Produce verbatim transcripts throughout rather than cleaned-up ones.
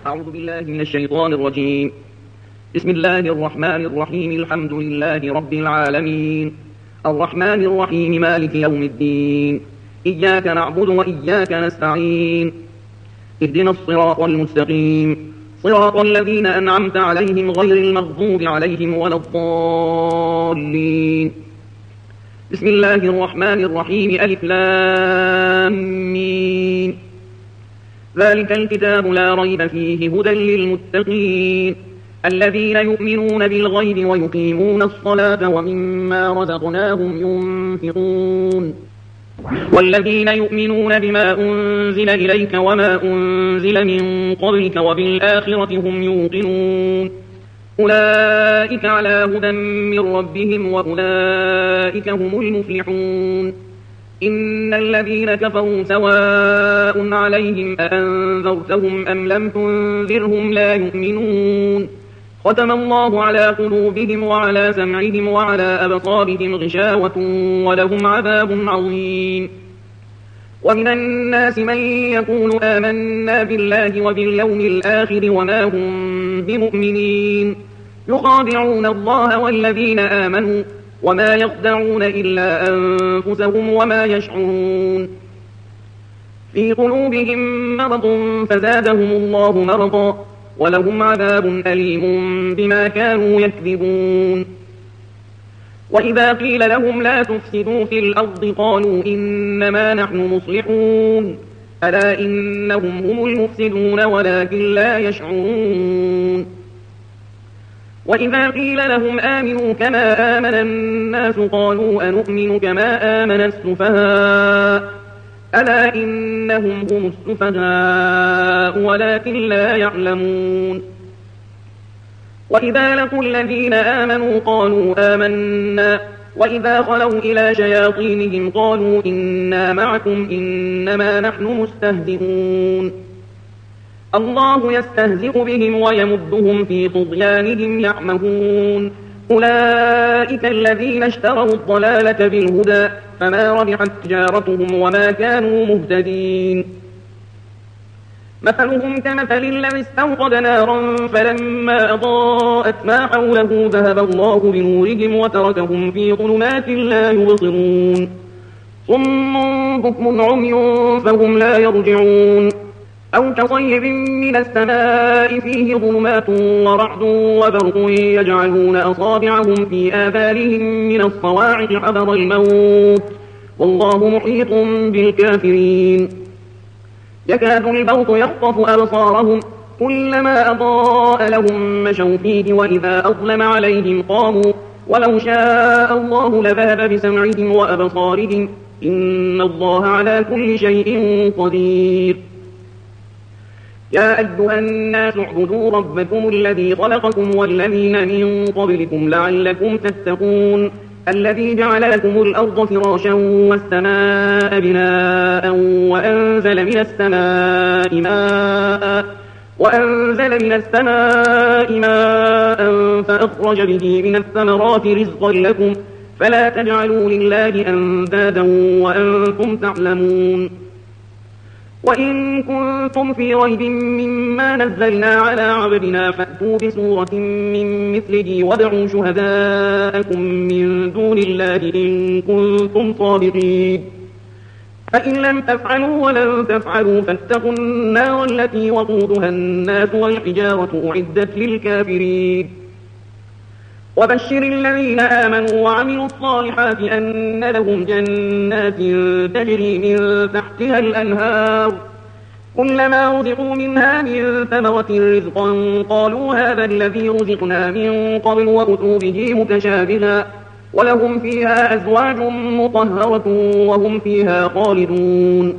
أعوذ بالله من الشيطان الرجيم. بسم الله الرحمن الرحيم. الحمد لله رب العالمين، الرحمن الرحيم، مالك يوم الدين، إياك نعبد وإياك نستعين، اهدنا الصراط المستقيم، صراط الذين أنعمت عليهم غير المغضوب عليهم ولا الضالين. بسم الله الرحمن الرحيم. ألف لام ميم. ذلك الكتاب لا ريب فيه هدى للمتقين الذين يؤمنون بالغيب ويقيمون الصلاة ومما رزقناهم ينفقون والذين يؤمنون بما أنزل إليك وما أنزل من قبلك وبالآخرة هم يوقنون أولئك على هدى من ربهم وأولئك هم المفلحون. إن الذين كفروا سواء عليهم أأنذرتهم أم لم تنذرهم لا يؤمنون. ختم الله على قلوبهم وعلى سمعهم وعلى أبصارهم غشاوة ولهم عذاب عظيم. ومن الناس من يقول آمنا بالله وباليوم الآخر وما هم بمؤمنين يخادعون الله والذين آمنوا وما يخدعون إلا أنفسهم وما يشعرون. في قلوبهم مرض فزادهم الله مرضا ولهم عذاب أليم بما كانوا يكذبون. وإذا قيل لهم لا تفسدوا في الأرض قالوا إنما نحن مصلحون ألا إنهم هم المفسدون ولكن لا يشعرون. وإذا قيل لهم آمنوا كما آمن الناس قالوا أنؤمن كما آمن السفهاء ألا إنهم هم السفهاء ولكن لا يعلمون. وإذا لقوا الذين آمنوا قالوا آمنا وإذا خلوا إلى شياطينهم قالوا إنا معكم إنما نحن مستهزئون. الله يستهزئ بهم ويمدهم في طغيانهم يعمهون. أولئك الذين اشتروا الضلالة بالهدى فما ربحت تجارتهم وما كانوا مهتدين. مثلهم كمثل الذي استوقد نارا فلما أضاءت ما حوله ذهب الله بنورهم وتركهم في ظلمات لا يبصرون. صم بكم عمي فهم لا يرجعون. أو كصيب من السماء فيه ظلمات ورعد وبرق يجعلون أصابعهم في آذانهم من الصواعق حذر الموت والله محيط بالكافرين. يكاد البرق يخطف أبصارهم كلما أضاء لهم مشوا فيه وإذا أظلم عليهم قاموا ولو شاء الله لذهب بسمعهم وأبصارهم إن الله على كل شيء قدير. يا أيها الناس اعبدوا ربكم الذي خلقكم والذين من قبلكم لعلكم تتقون الذي جعل لكم الأرض فراشا والسماء بناء وأنزل من السماء ماء وأنزل من السماء ماء فأخرج به من الثمرات رزقا لكم فلا تجعلوا لله أندادا وأنتم تعلمون. وإن كنتم في ريب مما نزلنا على عبدنا فأتوا بسورة من مثله وادعوا شهداءكم من دون الله إن كنتم صادقين. فإن لم تفعلوا ولن تفعلوا فاتقوا النار التي وقودها الناس والحجارة أعدت للكافرين. وبشر الذين آمنوا وعملوا الصالحات أن لهم جنات تجري من تحتها الأنهار كلما رزقوا منها من ثمرة رزقا قالوا هذا الذي رزقنا من قبل وأتوا به متشابها ولهم فيها أزواج مطهرة وهم فيها خالدون.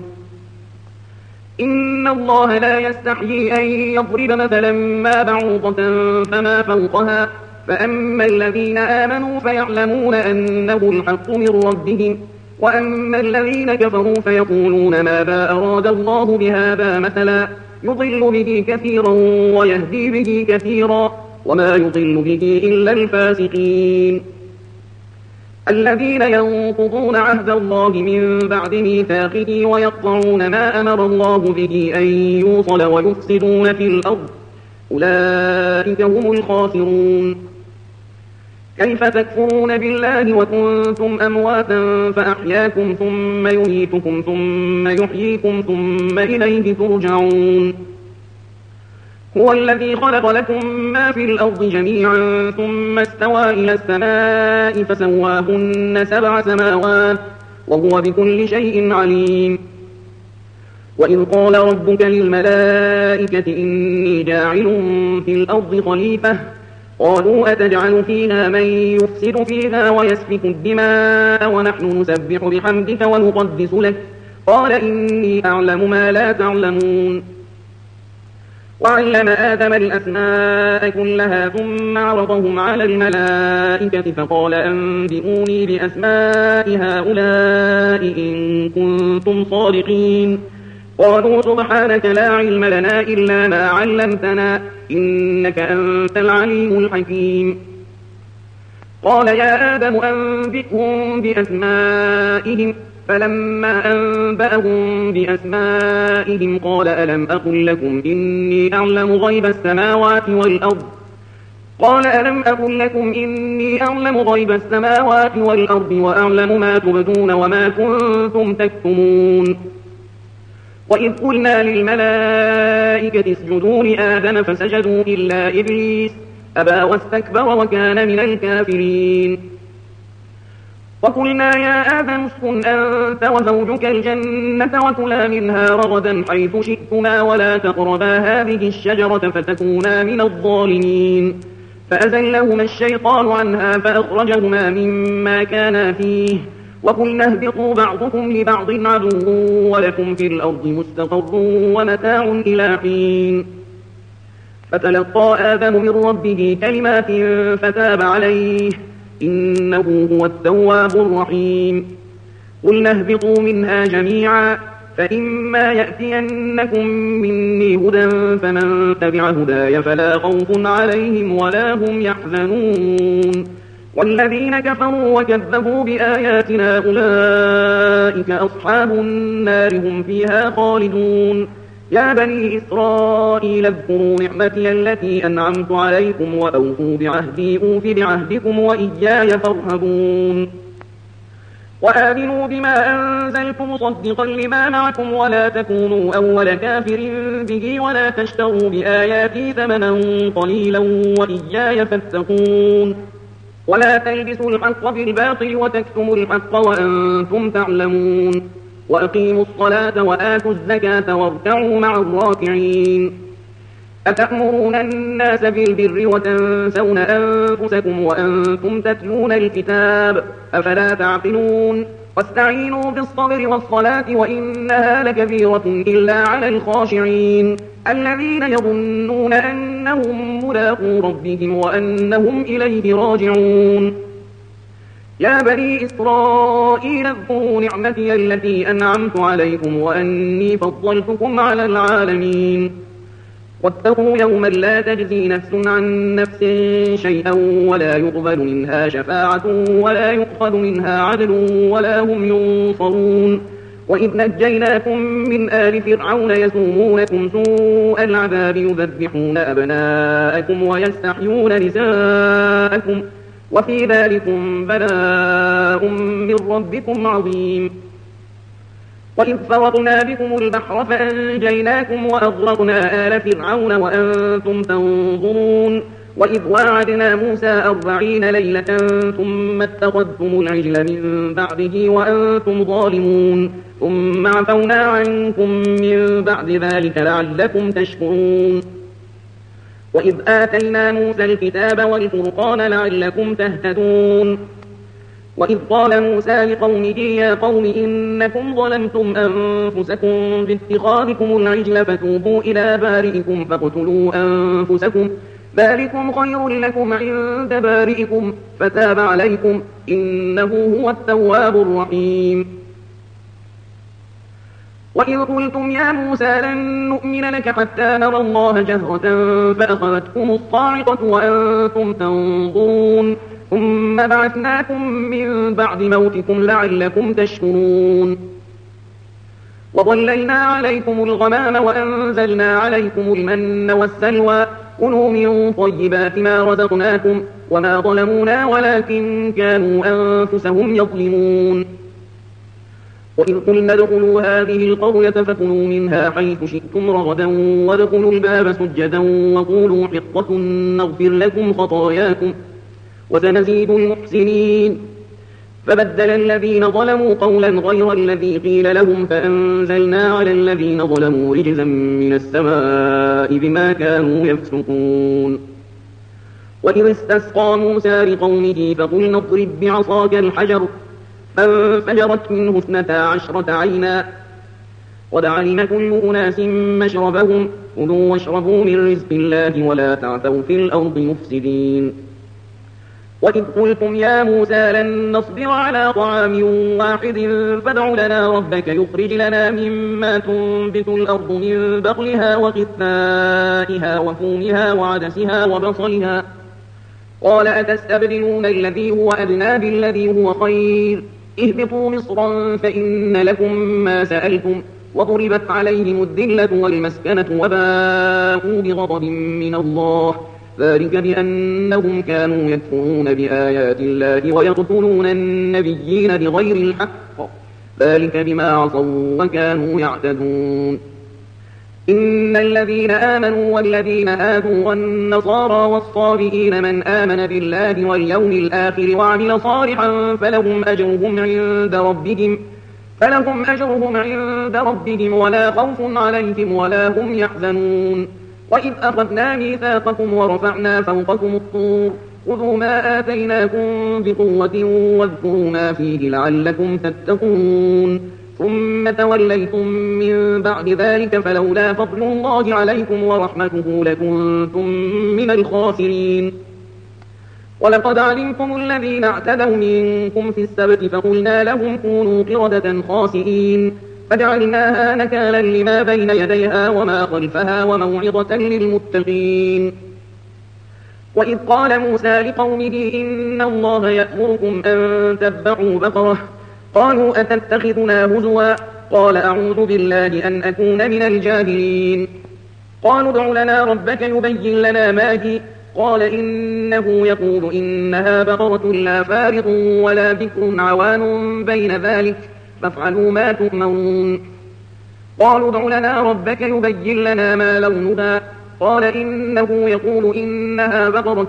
إن الله لا يستحيي أن يضرب مثلا ما بعوضة فما فوقها فأما الذين آمنوا فيعلمون أنه الحق من ربهم وأما الذين كفروا فيقولون ماذا أراد الله بهذا مثلا يضل به كثيرا ويهدي به كثيرا وما يضل به إلا الفاسقين. الذين ينقضون عهد الله من بعد ميثاقه ويقطعون ما أمر الله به أن يوصل ويفسدون في الأرض أولئك هم الخاسرون. كيف تكفرون بالله وكنتم أمواتا فأحياكم ثم يميتكم ثم يحييكم ثم إليه ترجعون. هو الذي خلق لكم ما في الأرض جميعا ثم استوى إلى السماء فسواهن سبع سماوات وهو بكل شيء عليم. وإذ قال ربك للملائكة إني جاعل في الأرض خليفة قالوا أتجعل فيها من يفسد فيها ويسفك الدماء ونحن نسبح بحمدك ونقدس لك قال إني أعلم ما لا تعلمون. وعلم آدم الأسماء كلها ثم عرضهم على الملائكة فقال أنبئوني بأسماء هؤلاء إن كنتم صادقين. قالوا سبحانك لا علم لنا إلا ما علمتنا إنك أنت العليم الحكيم. قال يا آدم أنبئهم بأسمائهم فلما أنبأهم بأسمائهم قال ألم أقل لكم إني أعلم غيب السماوات والأرض قال ألم أقل لكم إني أعلم غيب السماوات والأرض وأعلم ما تبدون وما كنتم تكتمون. وإذ قلنا للملائكة اسجدوا لآدم فسجدوا إلا إبليس أبى واستكبر وكان من الكافرين. وقلنا يا آدم اسكن أنت وزوجك الجنة وكلا منها رغدا حيث شئتما ولا تقربا هذه الشجرة فتكونا من الظالمين. فأزلهما الشيطان عنها فأخرجهما مما كانا فيه وقلنا اهبطوا بعضكم لبعض عدو ولكم في الأرض مستقر ومتاع إلى حين. فتلقى آدم من ربه كلمات فتاب عليه إنه هو التواب الرحيم. قلنا اهبطوا منها جميعا فإما يأتينكم مني هدى فمن تبع هداي فلا خوف عليهم ولا هم يحزنون. والذين كفروا وكذبوا بآياتنا أولئك أصحاب النار هم فيها خالدون. يا بني إسرائيل اذكروا نعمتي التي أنعمت عليكم وأوفوا بعهدي أوف بعهدكم وإياي فارهبون. وآمنوا بما أنزلت مصدقا لما معكم ولا تكونوا أول كافر به ولا تشتروا بآياتي ثمنا قليلا وإياي فاتقون. ولا تلبسوا الحق بالباطل وتكتموا الحق وأنتم تعلمون. وأقيموا الصلاة وآتوا الزكاة واركعوا مع الراكعين. أتأمرون الناس بالبر وتنسون أنفسكم وأنتم تتلون الكتاب أفلا تعقلون. واستعينوا بالصبر والصلاة وإنها لكبيرة إلا على الخاشعين الذين يظنون أنهم ملاقو ربهم وأنهم إليه راجعون. يا بني إسرائيل اذكروا نعمتي التي أنعمت عليكم وأني فضلتكم على العالمين. واتقوا يوما لا تجزي نفس عن نفس شيئا ولا يقبل منها شفاعة ولا يؤخذ منها عدل ولا هم ينصرون. وإذ نجيناكم من آل فرعون يسومونكم سوء العذاب يذبحون أبناءكم ويستحيون نساءكم وفي ذلكم بلاء من ربكم عظيم. وإذ فرضنا بكم البحر فأنجيناكم وأغرقنا آل فرعون وأنتم تنظرون. وإذ واعدنا موسى أربعين ليلة ثم اتخذتم العجل من بعده وأنتم ظالمون ثم عفونا عنكم من بعد ذلك لعلكم تشكرون. وإذ آتينا موسى الكتاب والفرقان لعلكم تهتدون. وإذ قال موسى لقومه يا قوم إنكم ظلمتم أنفسكم باتخاذكم العجل فتوبوا إلى بارئكم فاقتلوا أنفسكم ذلكم خير لكم عند بارئكم فتاب عليكم إنه هو التواب الرحيم. وإذ قلتم يا موسى لن نؤمن لك حتى نرى الله جهرة فأخذتكم الصاعقة وأنتم تنظرون ثم بعثناكم من بعد موتكم لعلكم تشكرون. وظللنا عليكم الغمام وأنزلنا عليكم المن والسلوى كلوا من طيبات ما رزقناكم وما ظلمونا ولكن كانوا أنفسهم يظلمون وإذ قلنا ادخلوا هذه القرية فكلوا منها حيث شئتم رغدا وادخلوا الباب سجدا وقولوا حطة نغفر لكم خطاياكم وسنزيد المحسنين فبدل الذين ظلموا قولا غير الذي قيل لهم فأنزلنا على الذين ظلموا رجزا من السماء بما كانوا يفسقون وإذ استسقى موسى لقومه فقلنا اضرب بعصاك الحجر فانفجرت منه اثنتا عشرة عينا قد علم كل أناس مشربهم كلوا واشربوا من رزق الله ولا تعثوا في الأرض مفسدين وإذ قلتم يا موسى لن نصبر على طعام واحد فادع لنا ربك يخرج لنا مما تنبت الأرض من بقلها وقثائها وفومها وعدسها وبصلها قال أتستبدلون الذي هو أدنى بالذي هو خير اهبطوا مصرا فإن لكم ما سألتم وضربت عليهم الذلة والمسكنة وباءوا بغضب من الله ذلك بأنهم كانوا يكفرون بآيات الله ويقتلون النبيين بغير الحق ذلك بما عصوا وكانوا يعتدون إن الذين آمنوا والذين هادوا والنصارى والصابئين من آمن بالله واليوم الآخر وعمل صالحا فلهم أجرهم عند ربهم فلهم أجرهم عند ربهم ولا خوف عليهم ولا هم يحزنون وإذ أخذنا ميثاقكم ورفعنا فوقكم الطور خذوا ما آتيناكم بقوة واذكروا ما فيه لعلكم تتقون ثم توليتم من بعد ذلك فلولا فضل الله عليكم ورحمته لكنتم من الخاسرين ولقد علمتم الذين اعتدوا منكم في السبت فقلنا لهم كونوا قردة خاسئين فجعلناها نكالا لما بين يديها وما خلفها وموعظة للمتقين وإذ قال موسى لقومه إن الله يأمركم أن تذبحوا بقرة قالوا أتتخذنا هزوا قال أعوذ بالله أن أكون من الجاهلين قالوا ادع لنا ربك يبين لنا ما هي قال إنه يقول إنها بقرة لا فارض ولا بكر عوان بين ذلك فافعلوا ما تؤمرون قالوا ادع لنا ربك يبين لنا ما لونها قال إنه يقول إنها بقرة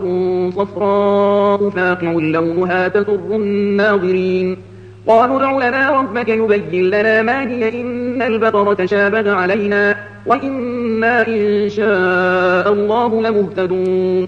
صفراء فاقع لونها تسر الناظرين قالوا ادع لنا ربك يبين لنا ما هي إن البقرة شابه علينا وإنا إن شاء الله لمهتدون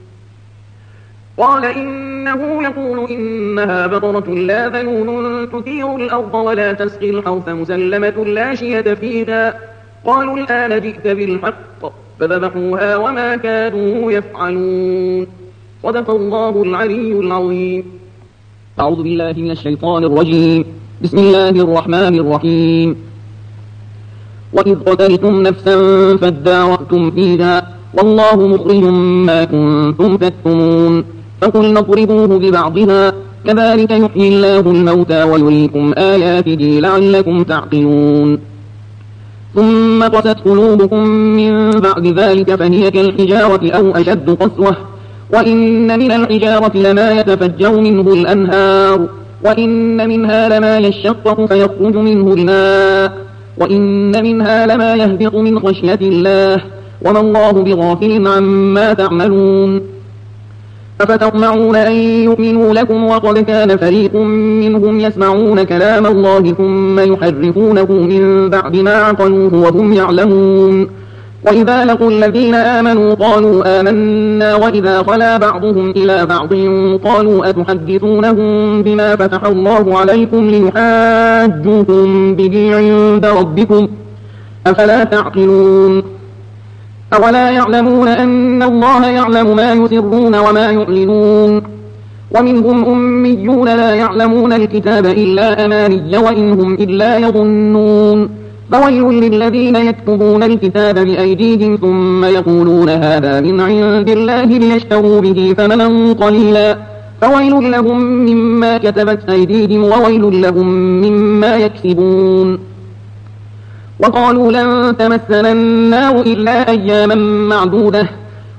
قال إنه يقول إنها بقرة لا ذلول تثير الأرض ولا تسقي الحرث مسلمة لا شية فيها قالوا الآن جئت بالحق فذبحوها وما كانوا يفعلون صدق الله العلي العظيم. أعوذ بالله من الشيطان الرجيم. بسم الله الرحمن الرحيم. وإذ قتلتم نفسا فادارأتم فيها والله مخرج ما كنتم تكتمون فقلنا اضربوه ببعضها كذلك يحيي الله الموتى ويريكم آياته لعلكم تعقلون ثم قست قلوبكم من بعد ذلك فهي كالحجارة أو أشد قسوة وإن من الحجارة لما يتفجر منه الأنهار وإن منها لما يشقق فيخرج منه الماء وإن منها لما يهبط من خشية الله وما الله بغافل عما تعملون أفتطمعون أن يؤمنوا لكم وقد كان فريق منهم يسمعون كلام الله ثم يحرفونه من بعد ما عقلوه وهم يعلمون وإذا لقوا الذين آمنوا قالوا آمنا وإذا خلا بعضهم إلى بعض قالوا أتحدثونهم بما فتح الله عليكم ليحاجوكم به عند ربكم أفلا تعقلون أولا يعلمون أن الله يعلم ما يسرون وما يعلنون ومنهم أميون لا يعلمون الكتاب إلا أماني وإن هم إلا يظنون فويل للذين يكتبون الكتاب بأيديهم ثم يقولون هذا من عند الله ليشتروا به ثمنا قليلا فويل لهم مما كتبت أيديهم وويل لهم مما يكسبون وقالوا لن تمسنا النار إلا أياما معدودة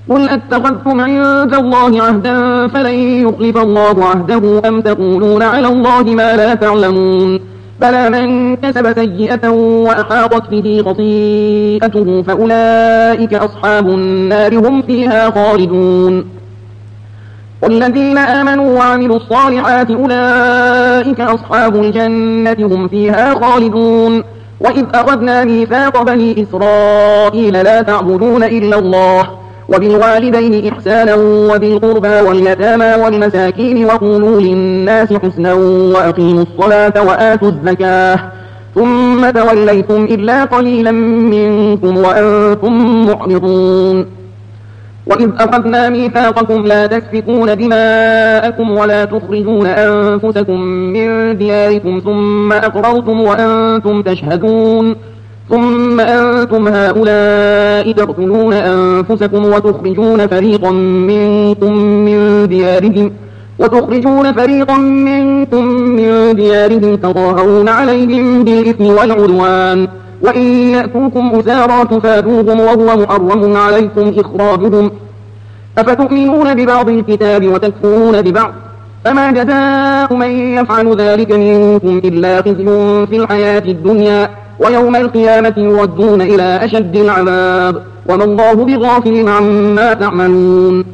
قل أتخذتم عند الله عهدا فلن يخلف الله عهده أم تقولون على الله ما لا تعلمون بلى من كسب سيئة وأحاطت به خطيئته فأولئك أصحاب النار هم فيها خالدون والذين آمنوا وعملوا الصالحات أولئك أصحاب الجنة هم فيها خالدون وإذ أخذنا ميثاق بني إسرائيل لا تعبدون إلا الله وبالوالدين إحسانا وذي القربى واليتامى والمساكين وقولوا للناس حسنا وأقيموا الصلاة وآتوا الزكاة ثم توليتم إلا قليلا منكم وأنتم معرضون وإذ أخذنا ميثاقكم لا تسفكون دماءكم ولا تخرجون أنفسكم من دياركم ثم أقررتم وأنتم تشهدون ثم أنتم هؤلاء تقتلون أنفسكم وتخرجون فريقا منكم من ديارهم وتخرجون فريقا منكم من ديارهم تظاهرون عليهم بالإثم والعدوان وإن يأتوكم أسارى تفادوهم وهو محرم عليكم إخراجهم أفتؤمنون ببعض الكتاب وتكفرون ببعض فما جزاء من يفعل ذلك منكم إلا خزي في الحياة الدنيا ويوم القيامة يردون إلى أشد العذاب وما الله بغافل عما تعملون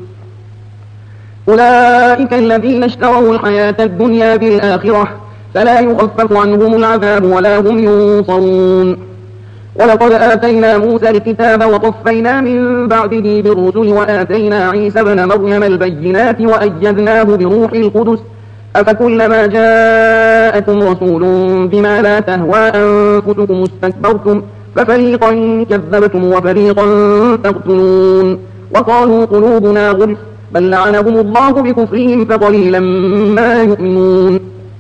أولئك الذين اشتروا الحياة الدنيا بالآخرة فلا يخفف عنهم العذاب ولا هم ينصرون ولقد آتينا موسى الكتاب وقفينا من بعده بالرسل وآتينا عيسى ابن مريم البينات وأيدناه بروح القدس أفكلما جاءكم رسول بما لا تهوى أنفسكم استكبرتم ففريقا كذبتم وفريقا تقتلون وقالوا قلوبنا غلف بل لعنهم الله بكفرهم فقليلا ما يؤمنون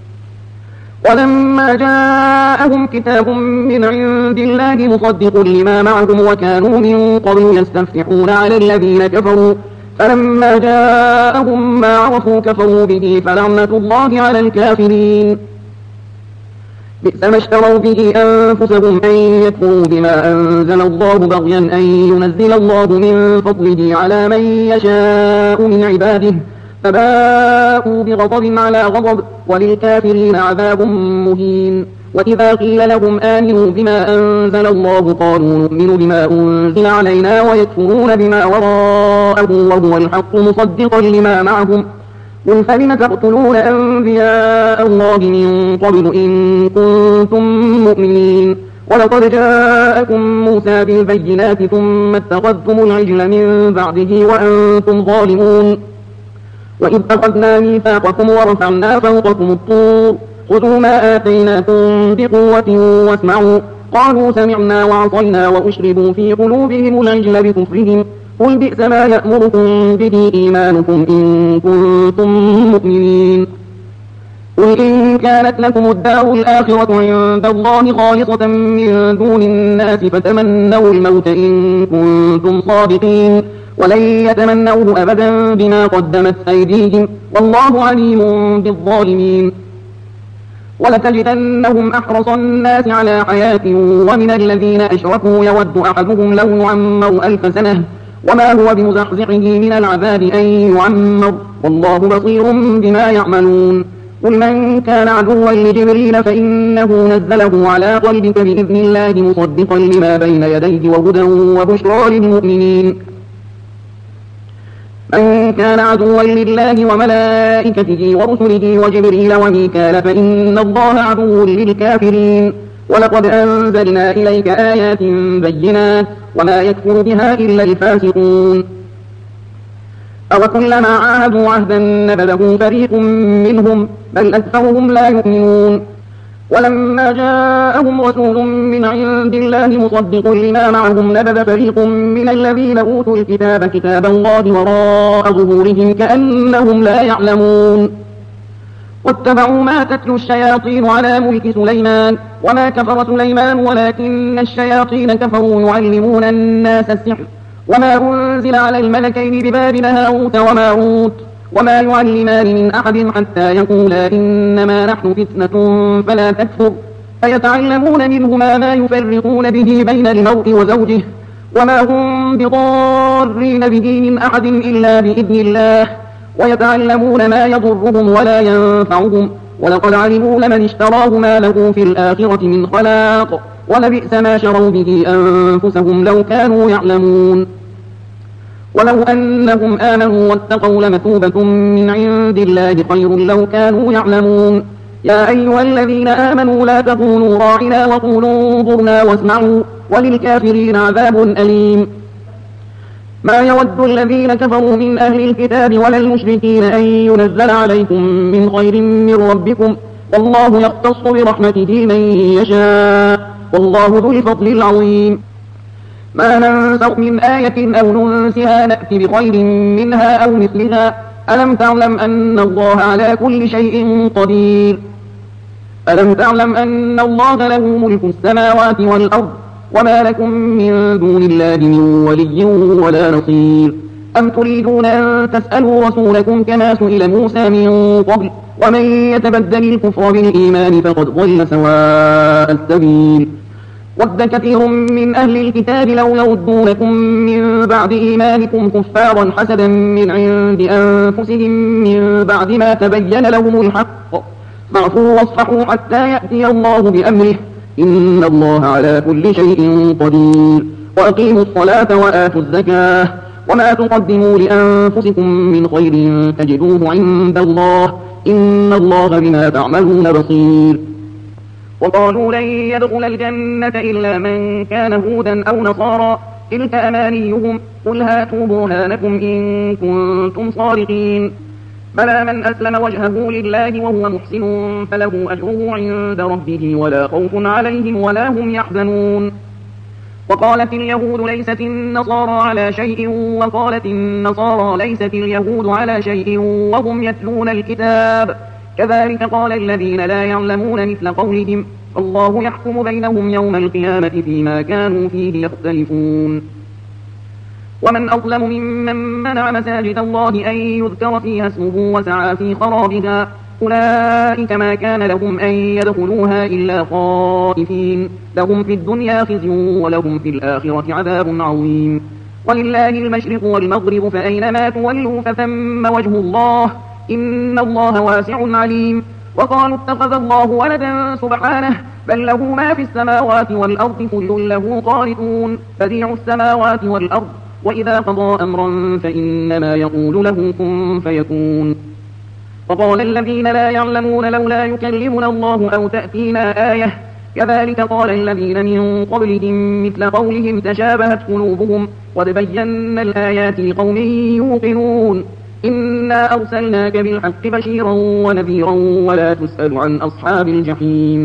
ولما جاءهم كتاب من عند الله مصدق لما معهم وكانوا من قبل يستفتحون على الذين كفروا فلما جاءهم ما عرفوا كفروا به فلعنة الله على الكافرين بئس ما اشتروا به أنفسهم أن يكفروا بما أنزل الله بغيا أن ينزل الله من فضله على من يشاء من عباده فباءوا بغضب على غضب وللكافرين عذاب مهين وإذا قيل لهم آمنوا بما أنزل الله قالوا نؤمن بما أنزل علينا ويكفرون بما وراءه وهو الحق مصدقا لما معهم قل فلم تقتلون أنبياء الله من قبل إن كنتم مؤمنين ولقد جاءكم موسى بالبينات ثم اتخذتم العجل من بعده وأنتم ظالمون وإذ أخذنا ميثاقكم ورفعنا فوقكم الطور خذوا ما آتيناكم بقوة واسمعوا قالوا سمعنا وعصينا وأشربوا في قلوبهم العجل بكفرهم قل بئس ما يأمركم به إيمانكم إن كنتم مؤمنين قل إن كانت لكم الدار الآخرة عند الله خالصة من دون الناس فتمنوا الموت إن كنتم صادقين ولن يتمنوه أبدا بما قدمت أيديهم والله عليم بالظالمين ولتجدنهم أحرص الناس على حياة ومن الذين أشركوا يود أحدهم لو يعمر ألف سنة وما هو بمزحزحه من العذاب أن يعمر والله بصير بما يعملون قل من كان عدوا لجبريل فإنه نزله على قلبك بإذن الله مصدقا لما بين يديه وهدى وبشرى للمؤمنين من كان عدوا لله وملائكته ورسله وجبريل وميكال فإن الله عدو للكافرين ولقد أنزلنا إليك آيات بينات وما يكفر بها إلا الفاسقون أوكلما عاهدوا عهدا نبذه فريق منهم بل أكثرهم لا يؤمنون ولما جاءهم رسول من عند الله مصدق لما معهم نبذ فريق من الذين أوتوا الكتاب كتاب الله وراء ظهورهم كأنهم لا يعلمون واتبعوا ما تتلو الشياطين على ملك سليمان وما كفر سليمان ولكن الشياطين كفروا يعلمون الناس السحر وما أنزل على الملكين ببابل هاروت وماروت وما يعلمان من أحد حتى يقولا إنما نحن فتنة فلا تكفر فيتعلمون منهما ما يفرقون به بين المرء وزوجه وما هم بضارين به من أحد إلا بإذن الله ويتعلمون ما يضرهم ولا ينفعهم ولقد علموا لمن اشتراه ما له في الآخرة من خلاق ولبئس ما شروا به أنفسهم لو كانوا يعلمون ولو أنهم آمنوا واتقوا لمثوبة من عند الله خير لو كانوا يعلمون يا أيها الذين آمنوا لا تقولوا راعنا وقولوا انظرنا واسمعوا وللكافرين عذاب أليم ما يود الذين كفروا من أهل الكتاب ولا المشركين أن ينزل عليكم من خير من ربكم والله يختص برحمته من يشاء والله ذو الفضل العظيم ما ننسخ من آية أو ننسها نأتي بخير منها أو مثلها ألم تعلم أن الله على كل شيء قدير ألم تعلم أن الله له ملك السماوات والأرض وما لكم من دون الله من ولي ولا نصير أم تريدون أن تسألوا رسولكم كما سئل موسى من قبل ومن يتبدل الكفر بالإيمان فقد ضل سواء السبيل ود كثير من أهل الكتاب لو يردونكم من بعد إيمانكم كفارا حسدا من عند أنفسهم من بعد ما تبين لهم الحق فاعفوا واصفحوا حتى يأتي الله بأمره إن الله على كل شيء قدير وأقيموا الصلاة وآتوا الزكاة وما تقدموا لأنفسكم من خير تجدوه عند الله إن الله بما تعملون بصير وقالوا لن يدخل الجنة إلا من كان هودا أو نصارى تلك أمانيهم قل هاتوا برهانكم إن كنتم صادقين بلى من أسلم وجهه لله وهو محسن فله أجره عند ربه ولا خوف عليهم ولا هم يحزنون وقالت اليهود ليست النصارى على شيء وقالت النصارى ليست اليهود على شيء وهم يتلون الكتاب كذلك قال الذين لا يعلمون مثل قولهم الله يحكم بينهم يوم القيامة فيما كانوا فيه يختلفون ومن أظلم ممن منع مساجد الله أن يذكر فيها اسمه وسعى في خرابها أولئك ما كان لهم أن يدخلوها إلا خائفين لهم في الدنيا خزي ولهم في الآخرة عذاب عظيم ولله المشرق والمغرب فأينما تولوا فثم وجه الله إن الله واسع عليم وقالوا اتخذ الله ولدا سبحانه بل له ما في السماوات والأرض كل له قانتون بديع السماوات والأرض وإذا قضى أمرا فإنما يقول له كن فيكون وقال الذين لا يعلمون لولا يكلمنا الله أو تأتينا آية كذلك قال الذين من قبلهم مثل قولهم تشابهت قلوبهم قد بينا الآيات لقوم يوقنون إنا أرسلناك بالحق بشيرا ونذيرا ولا تسأل عن أصحاب الجحيم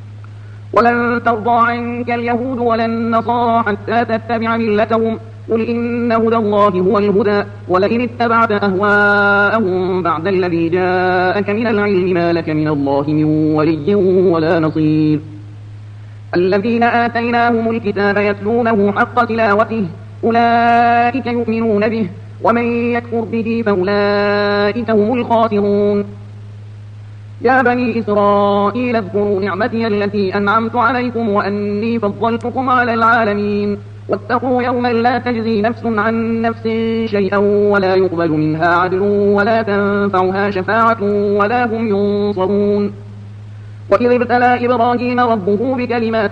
ولن ترضى عنك اليهود ولا النصارى حتى تتبع ملتهم قل إن هدى الله هو الهدى ولئن اتبعت أهواءهم بعد الذي جاءك من العلم ما لك من الله من ولي ولا نصير الذين آتيناهم الكتاب يتلونه حق تلاوته أولئك يؤمنون به ومن يكفر به فأولئك هم الخاسرون يا بني إسرائيل اذكروا نعمتي التي أنعمت عليكم وأني فضلتكم على العالمين واتقوا يوما لا تجزي نفس عن نفس شيئا ولا يقبل منها عدل ولا تنفعها شفاعة ولا هم ينصرون وإذ ابتلى إبراهيم ربه بكلمات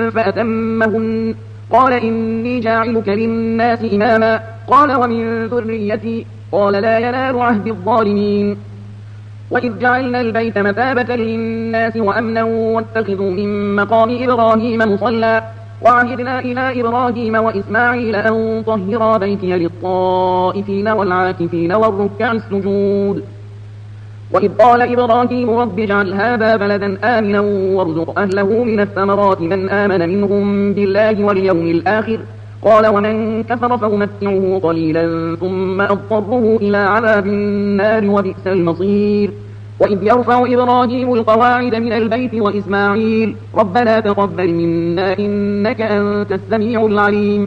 فأتمهن قال إني جاعلك للناس إماما قال ومن ذريتي قال لا ينال عهد الظالمين وإذ جعلنا البيت مثابة للناس وأمنا واتخذوا من مقام إبراهيم مصلى وعهدنا إلى إبراهيم وإسماعيل أن طهرا بيتي للطائفين والعاكفين والركع السجود وإذ قال إبراهيم رب اجعل هذا بلدا آمنا وارزق أهله من الثمرات من آمن منهم بالله واليوم الآخر قال ومن كفر فأمتعه قليلا ثم أضطره إلى عذاب النار وبئس المصير وإذ يرفع إبراهيم القواعد من البيت وإسماعيل ربنا تقبل منا إنك أنت السميع العليم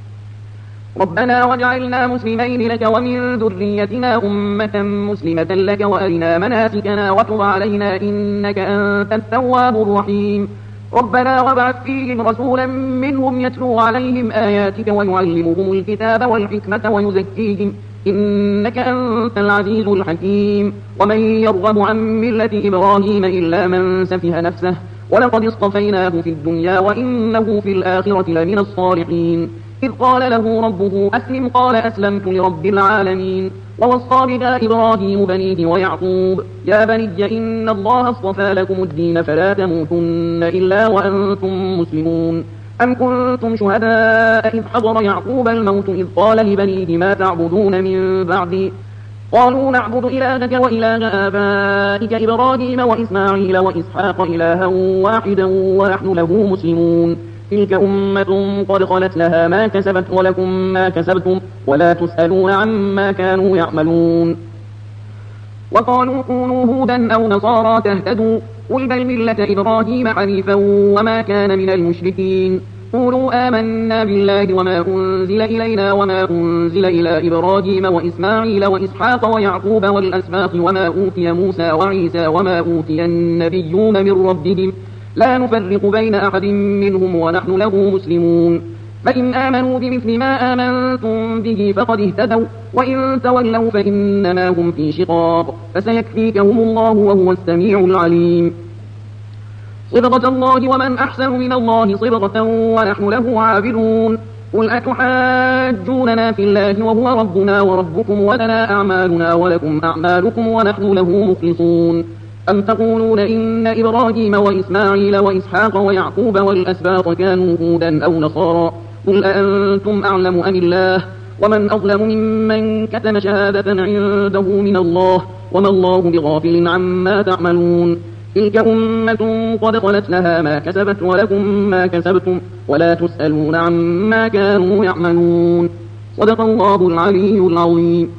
ربنا واجعلنا مسلمين لك ومن ذريتنا أمة مسلمة لك وأرنا مناسكنا وتب علينا إنك أنت التواب الرحيم ربنا وابعث فيهم رسولا منهم يتلو عليهم آياتك ويعلمهم الكتاب والحكمة ويزكيهم إنك أنت العزيز الحكيم ومن يرغب عن ملة إبراهيم إلا من سفه نفسه ولقد اصطفيناه في الدنيا وإنه في الآخرة لمن الصالحين إذ قال له ربه أسلم قال أسلمت لرب العالمين ووصى بها إبراهيم بنيه ويعقوب يا بني إن الله اصطفى لكم الدين فلا تموتن إلا وأنتم مسلمون أم كنتم شهداء إذ حضر يعقوب الموت إذ قال لبنيه ما تعبدون من بعدي قالوا نعبد إلهك وإله آبائك إبراهيم وإسماعيل وإسحاق إلها واحدا ونحن له مسلمون تلك أمة قد خلت لها ما كسبت ولكم ما كسبتم ولا تسألون عما كانوا يعملون وقالوا كونوا هودا أو نصارى تهتدوا قل بل ملة إبراهيم حنيفا وما كان من المشركين قولوا آمنا بالله وما أنزل إلينا وما أنزل إلى إبراهيم وإسماعيل وإسحاق ويعقوب والأسباط وما أوتي موسى وعيسى وما أوتي النبيون من ربهم لا نفرق بين أحد منهم ونحن له مسلمون فإن آمنوا بمثل ما آمنتم به فقد اهتدوا وإن تولوا فإنما هم في شقاق فسيكفيكهم الله وهو السميع العليم صبغة الله ومن أحسن من الله صبغة ونحن له عابدون قل أتحاجوننا في الله وهو ربنا وربكم ولنا أعمالنا ولكم أعمالكم ونحن له مخلصون أم تقولون إن إبراهيم وإسماعيل وإسحاق ويعقوب والأسباط كانوا هودا أو نصارى قل أأنتم أعلم أم الله ومن أظلم ممن كتم شهادة عنده من الله وما الله بغافل عما تعملون تلك أمة قد خلت لها ما كسبت ولكم ما كسبتم ولا تسألون عما كانوا يعملون صدق الله العلي العظيم.